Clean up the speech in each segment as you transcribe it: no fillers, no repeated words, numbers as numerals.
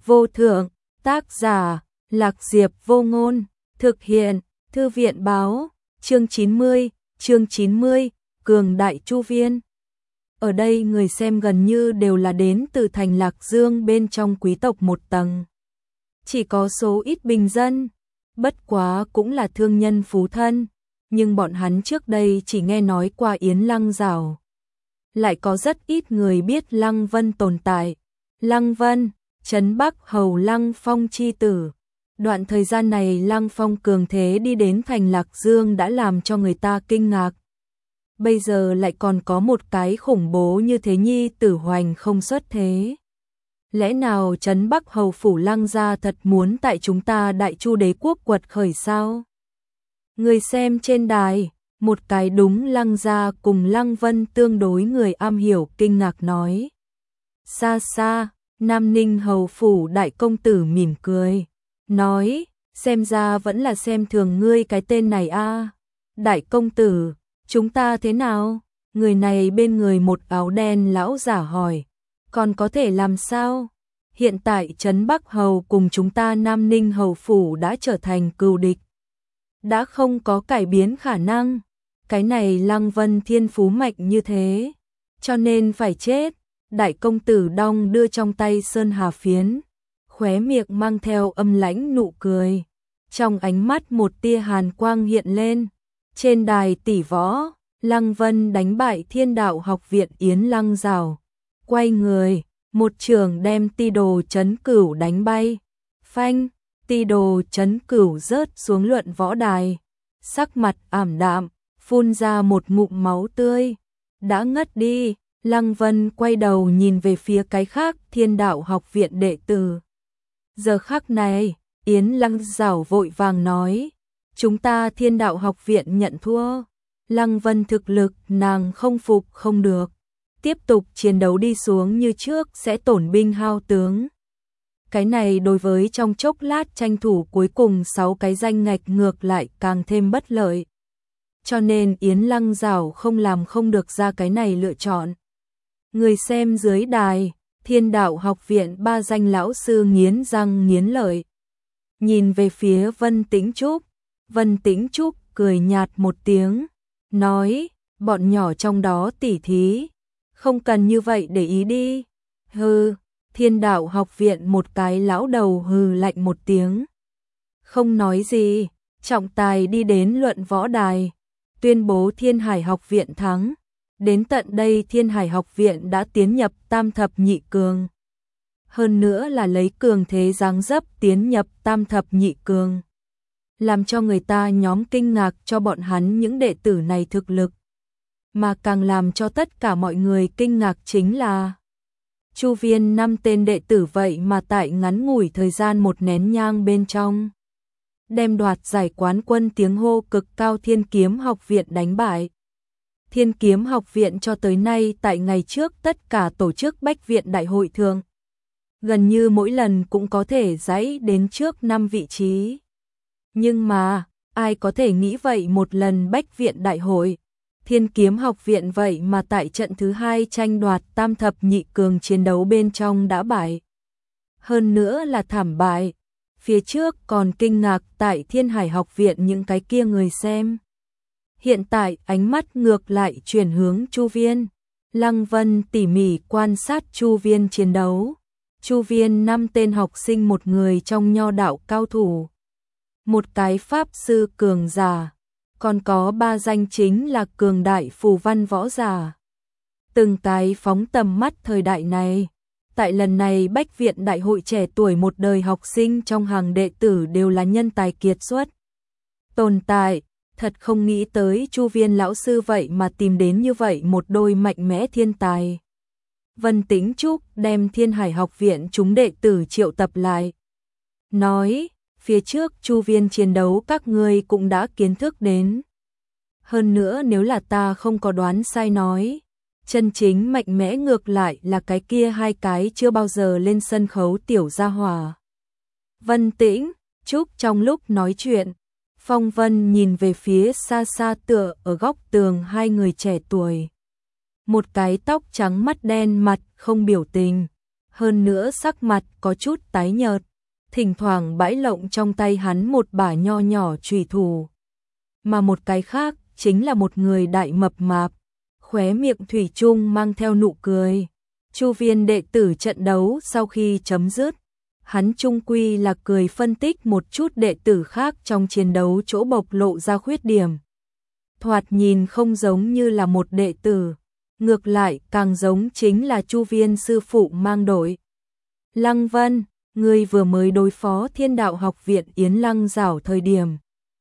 vô thượng, tác giả, Lạc Diệp Vô Ngôn, thực hiện, Thư viện báo, chương 90, Cường Đại Chu Viên. Ở đây người xem gần như đều là đến từ thành Lạc Dương bên trong quý tộc một tầng. Chỉ có số ít bình dân, bất quá cũng là thương nhân phú thân, nhưng bọn hắn trước đây chỉ nghe nói qua Yến Lăng Giảo. Lại có rất ít người biết Lăng Vân tồn tại. Lăng Vân, Trấn Bắc Hầu Lăng Phong chi tử. Đoạn thời gian này Lăng Phong cường thế đi đến thành Lạc Dương đã làm cho người ta kinh ngạc. Bây giờ lại còn có một cái khủng bố như thế, nhi tử hoành không xuất thế. Lẽ nào Trấn Bắc Hầu phủ Lăng gia thật muốn tại chúng ta Đại Chu đế quốc quật khởi sao? Người xem trên đài, một cái đúng Lăng gia cùng Lăng Vân tương đối người am hiểu kinh ngạc nói. Xa xa, Nam Ninh Hầu phủ đại công tử mỉm cười, nói, xem ra vẫn là xem thường ngươi cái tên này a. Đại công tử, chúng ta thế nào? Người này bên người một áo đen lão giả hỏi, còn có thể làm sao? Hiện tại Trấn Bắc Hầu cùng chúng ta Nam Ninh Hầu phủ đã trở thành cừu địch. Đã không có cải biến khả năng. Cái này Lăng Vân thiên phú mạnh như thế, cho nên phải chết. Đại công tử đong đưa trong tay sơn hà phiến, khóe miệng mang theo âm lãnh nụ cười. Trong ánh mắt một tia hàn quang hiện lên. Trên đài tỷ võ, Lăng Vân đánh bại Thiên Đạo Học viện Yến Lăng Giảo. Quay người, một trường đem Ti Đồ Trấn Cửu đánh bay. Phanh, Ti Đồ Trấn Cửu rớt xuống luận võ đài. Sắc mặt ảm đạm, phun ra một ngụm máu tươi. Đã ngất đi. Lăng Vân quay đầu nhìn về phía cái khác Thiên Đạo Học viện đệ tử. Giờ khắc này, Yến Lăng Giảo vội vàng nói, chúng ta Thiên Đạo Học viện nhận thua. Lăng Vân thực lực nàng không phục không được. Tiếp tục chiến đấu đi xuống như trước sẽ tổn binh hao tướng. Cái này đối với trong chốc lát tranh thủ cuối cùng 6 cái danh ngạch ngược lại càng thêm bất lợi. Cho nên Yến Lăng Giảo không làm không được ra cái này lựa chọn. Người xem dưới đài, Thiên Đạo Học viện 3 danh lão sư nghiến răng nghiến lợi. Nhìn về phía Vân Tĩnh Trúc, Vân Tĩnh Trúc cười nhạt một tiếng, nói, bọn nhỏ trong đó tỉ thí, không cần như vậy để ý đi. Hừ, Thiên Đạo Học viện một cái lão đầu hừ lạnh một tiếng. Không nói gì, trọng tài đi đến luận võ đài, tuyên bố Thiên Hải Học viện thắng. Đến tận đây Thiên Hải Học viện đã tiến nhập tam thập nhị cường. Hơn nữa là lấy cường thế dáng dấp tiến nhập tam thập nhị cường. Làm cho người ta nhóm kinh ngạc cho bọn hắn những đệ tử này thực lực. Mà càng làm cho tất cả mọi người kinh ngạc chính là Chu Viên 5 tên đệ tử vậy mà tại ngắn ngủi thời gian một nén nhang bên trong đem đoạt giải quán quân tiếng hô cực cao Thiên Kiếm Học viện đánh bại. Thiên Kiếm Học viện cho tới nay tại ngày trước tất cả tổ chức bách viện đại hội thường. Gần như mỗi lần cũng có thể giãy đến trước 5 vị trí. Nhưng mà, ai có thể nghĩ vậy một lần bách viện đại hội. Thiên Kiếm Học viện vậy mà tại trận thứ 2 tranh đoạt tam thập nhị cường chiến đấu bên trong đã bại. Hơn nữa là thảm bại. Phía trước còn kinh ngạc tại Thiên Hải Học viện những cái kia người xem. Hiện tại ánh mắt ngược lại chuyển hướng Chu Viên. Lăng Vân tỉ mỉ quan sát Chu Viên chiến đấu. Chu Viên 5 tên học sinh một người trong nho đạo cao thủ. Một cái pháp sư cường giả. Còn có 3 danh chính là cường đại phù văn võ giả. Từng cái phóng tầm mắt thời đại này. Tại lần này bách viện đại hội trẻ tuổi một đời học sinh trong hàng đệ tử đều là nhân tài kiệt xuất. Tồn tại. Thật không nghĩ tới Chu Viên lão sư vậy mà tìm đến như vậy một đôi mạnh mẽ thiên tài. Vân Tĩnh Trúc đem Thiên Hải Học viện chúng đệ tử triệu tập lại. Nói, phía trước Chu Viên chiến đấu các ngươi cũng đã kiến thức đến. Hơn nữa nếu là ta không có đoán sai nói, chân chính mạnh mẽ ngược lại là cái kia 2 cái chưa bao giờ lên sân khấu tiểu gia hỏa. Vân Tĩnh Trúc trong lúc nói chuyện, Phong Vân nhìn về phía xa xa tựa ở góc tường 2 người trẻ tuổi. Một cái tóc trắng mắt đen mặt không biểu tình, hơn nữa sắc mặt có chút tái nhợt, thỉnh thoảng bãi lộng trong tay hắn một bả nho nhỏ chùy thủ. Mà một cái khác chính là một người đại mập mạp, khóe miệng thủy chung mang theo nụ cười. Chu Viên đệ tử trận đấu sau khi chấm dứt, hắn chung quy là cười phân tích một chút đệ tử khác trong chiến đấu chỗ bộc lộ ra khuyết điểm. Thoạt nhìn không giống như là một đệ tử, ngược lại càng giống chính là Chu Viên sư phụ mang đội. Lăng Vân, ngươi vừa mới đối phó Thiên Đạo Học viện Yến Lăng Giảo thời điểm.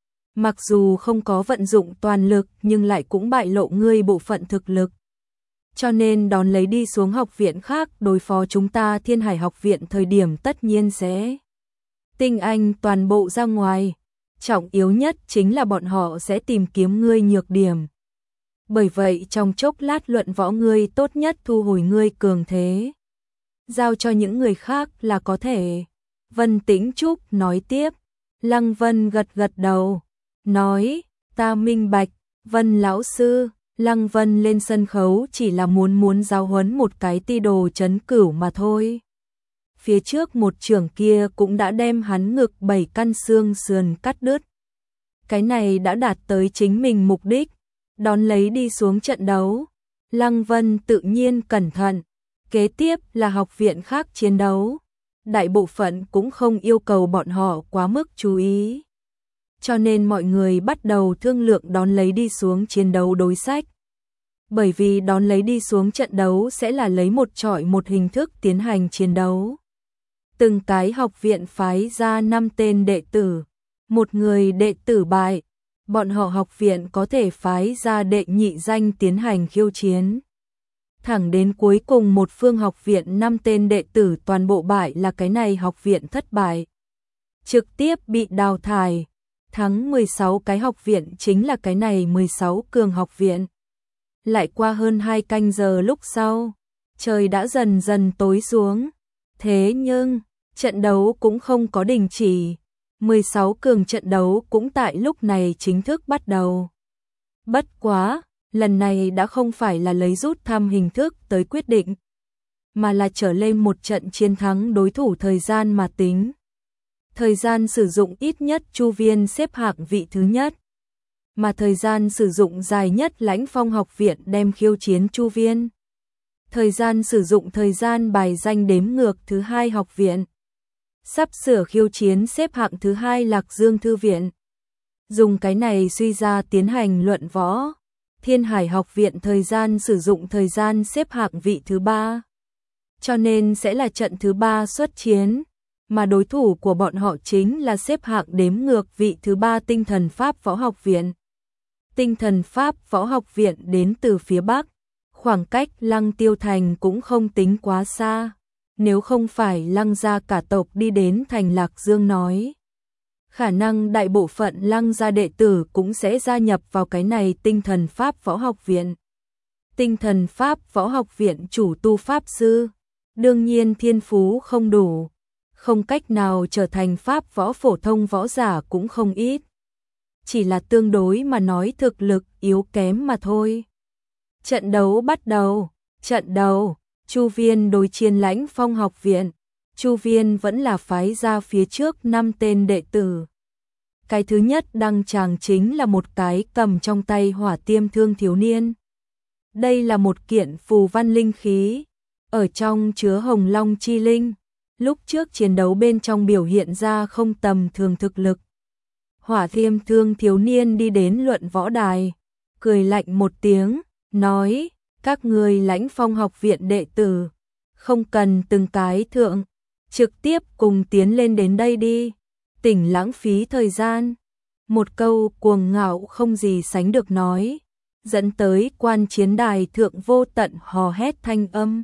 Mặc dù không có vận dụng toàn lực nhưng lại cũng bại lộ ngươi bộ phận thực lực. Cho nên đón lấy đi xuống học viện khác đối phó chúng ta Thiên Hải học viện thời điểm tất nhiên sẽ tinh anh toàn bộ ra ngoài. Trọng yếu nhất chính là bọn họ sẽ tìm kiếm ngươi nhược điểm. Bởi vậy trong chốc lát luận võ ngươi tốt nhất thu hồi ngươi cường thế, giao cho những người khác là có thể. Vân Tĩnh Trúc nói tiếp. Lăng Vân gật gật đầu, nói, ta minh bạch. Vân lão sư. Lăng Vân lên sân khấu chỉ là muốn giáo huấn một cái ti đồ trấn cửu mà thôi. Phía trước một trưởng kia cũng đã đem hắn ngực 7 căn xương sườn cắt đứt. Cái này đã đạt tới chính mình mục đích, đón lấy đi xuống trận đấu. Lăng Vân tự nhiên cẩn thận, kế tiếp là học viện khác chiến đấu. Đại bộ phận cũng không yêu cầu bọn họ quá mức chú ý. Cho nên mọi người bắt đầu thương lượng đón lấy đi xuống chiến đấu đối sách. Bởi vì đón lấy đi xuống trận đấu sẽ là lấy một chọi một hình thức tiến hành chiến đấu. Từng cái học viện phái ra 5 tên đệ tử, một người đệ tử bại, bọn họ học viện có thể phái ra đệ nhị danh tiến hành khiêu chiến. Thẳng đến cuối cùng một phương học viện 5 tên đệ tử toàn bộ bại là cái này học viện thất bại, trực tiếp bị đào thải. Thắng 16 cái học viện chính là cái này 16 cường học viện. Lại qua hơn 2 canh giờ lúc sau, trời đã dần dần tối xuống. Thế nhưng, trận đấu cũng không có đình chỉ. 16 cường trận đấu cũng tại lúc này chính thức bắt đầu. Bất quá, lần này đã không phải là lấy rút thăm hình thức tới quyết định, mà là trở lên một trận chiến thắng đối thủ thời gian mà tính. Thời gian sử dụng ít nhất Chu Viên xếp hạng vị thứ nhất, mà thời gian sử dụng dài nhất Lãnh Phong học viện đem khiêu chiến Chu Viên. Thời gian sử dụng thời gian bài danh đếm ngược thứ hai học viện. Sắp sửa khiêu chiến xếp hạng thứ hai Lạc Dương Thư viện. Dùng cái này suy ra tiến hành luận võ. Thiên Hải học viện thời gian sử dụng thời gian xếp hạng vị thứ ba. Cho nên sẽ là trận thứ ba xuất chiến. Mà đối thủ của bọn họ chính là xếp hạng đếm ngược vị thứ ba Tinh Thần Pháp Võ học viện. Tinh Thần Pháp Võ học viện đến từ phía Bắc, khoảng cách Lăng Tiêu Thành cũng không tính quá xa. Nếu không phải Lăng gia cả tộc đi đến thành Lạc Dương nói, khả năng đại bộ phận Lăng gia đệ tử cũng sẽ gia nhập vào cái này Tinh Thần Pháp Võ học viện. Tinh Thần Pháp Võ học viện chủ tu pháp sư, đương nhiên thiên phú không đủ, không cách nào trở thành pháp võ phổ thông võ giả cũng không ít. Chỉ là tương đối mà nói thực lực yếu kém mà thôi. Trận đấu bắt đầu. Trận đấu, Chu Viên đối chiến Lãnh Phong học viện. Chu Viên vẫn là phái ra phía trước 5 tên đệ tử. Cái thứ nhất đăng tràng chính là một cái cầm trong tay hỏa tiêm thương thiếu niên. Đây là một kiện phù văn linh khí, ở trong chứa hồng long chi linh. Lúc trước chiến đấu bên trong biểu hiện ra không tầm thường thực lực. Hỏa tiêm thương thiếu niên đi đến luận võ đài, cười lạnh một tiếng, nói, các người Lãnh Phong học viện đệ tử, không cần từng cái thượng, trực tiếp cùng tiến lên đến đây đi, tỉnh lãng phí thời gian. Một câu cuồng ngạo không gì sánh được nói, dẫn tới quan chiến đài thượng vô tận hò hét thanh âm.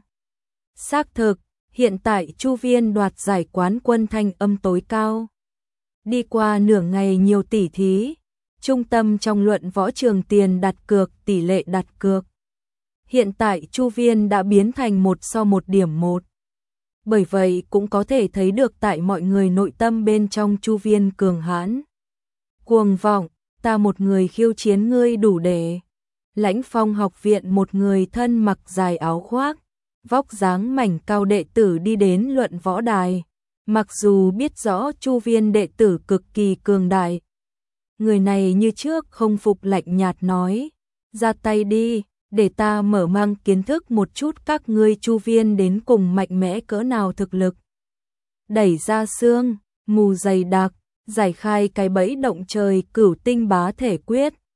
Xác thực, hiện tại Chu Viên đoạt giải quán quân thanh âm tối cao. Đi qua nửa ngày nhiều tỷ thí, trung tâm trong luận võ trường tiền đặt cược tỷ lệ đặt cược. Hiện tại Chu Viên đã biến thành 1:1.1. Bởi vậy cũng có thể thấy được tại mọi người nội tâm bên trong Chu Viên cường hãn. Cuồng vọng, ta một người khiêu chiến ngươi đủ để. Lãnh Phong học viện một người thân mặc dài áo khoác, vóc dáng mảnh cao đệ tử đi đến luận võ đài. Mặc dù biết rõ Chu Viên đệ tử cực kỳ cường đại, người này như trước không phục, lạnh nhạt nói, ra tay đi, để ta mở mang kiến thức một chút các ngươi Chu Viên đến cùng mạnh mẽ cỡ nào thực lực. Đẩy ra xương, mù dày đặc, giải khai cái bẫy động trời Cửu Tinh Bá Thể Quyết,